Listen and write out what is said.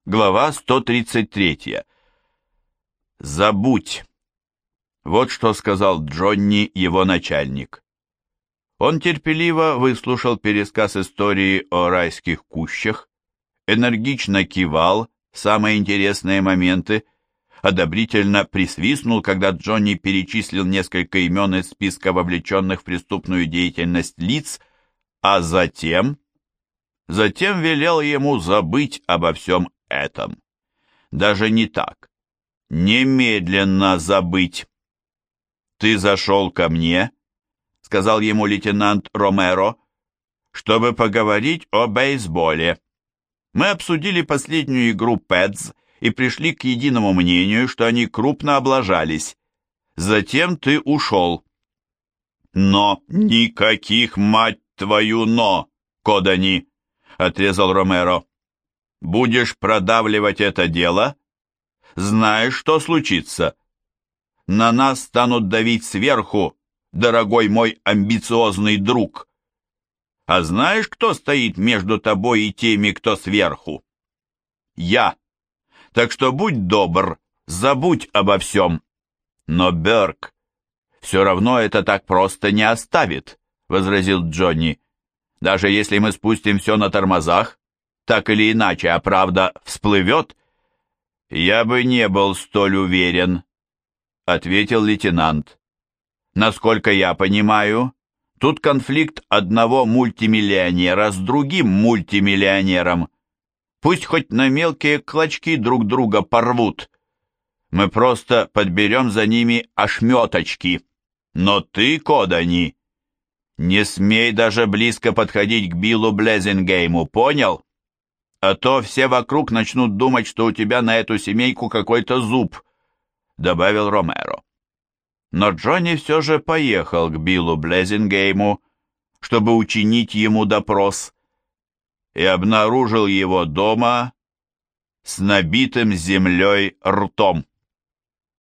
Глава 133. «Забудь!» Вот что сказал Джонни его начальник. Он терпеливо выслушал пересказ истории о райских кущах, энергично кивал в самые интересные моменты, одобрительно присвистнул, когда Джонни перечислил несколько имен из списка вовлеченных в преступную деятельность лиц, а затем велел ему забыть обо всем этом. Даже не так. Немедленно забыть. «Ты зашел ко мне», — сказал ему лейтенант Ромеро, «чтобы поговорить о бейсболе. Мы обсудили последнюю игру Пэтс и пришли к единому мнению, что они крупно облажались. Затем ты ушел». «Но никаких, мать твою, но, Кодани!» — отрезал Ромеро. «Будешь продавливать это дело? Знаешь, что случится? На нас станут давить сверху, дорогой мой амбициозный друг. А знаешь, кто стоит между тобой и теми, кто сверху? Я. Так что будь добр, забудь обо всем». «Но Берк все равно это так просто не оставит», — возразил Джонни. «Даже если мы спустим все на тормозах, так или иначе, а правда всплывет». «Я бы не был столь уверен», — ответил лейтенант. «Насколько я понимаю, тут конфликт одного мультимиллионера с другим мультимиллионером. Пусть хоть на мелкие клочки друг друга порвут. Мы просто подберем за ними ошметочки. Но ты, Кодани, не смей даже близко подходить к Биллу Блезингейму, понял? А то все вокруг начнут думать, что у тебя на эту семейку какой-то зуб», — добавил Ромеро. Но Джонни все же поехал к Биллу Блезингейму, чтобы учинить ему допрос, и обнаружил его дома с набитым землей ртом.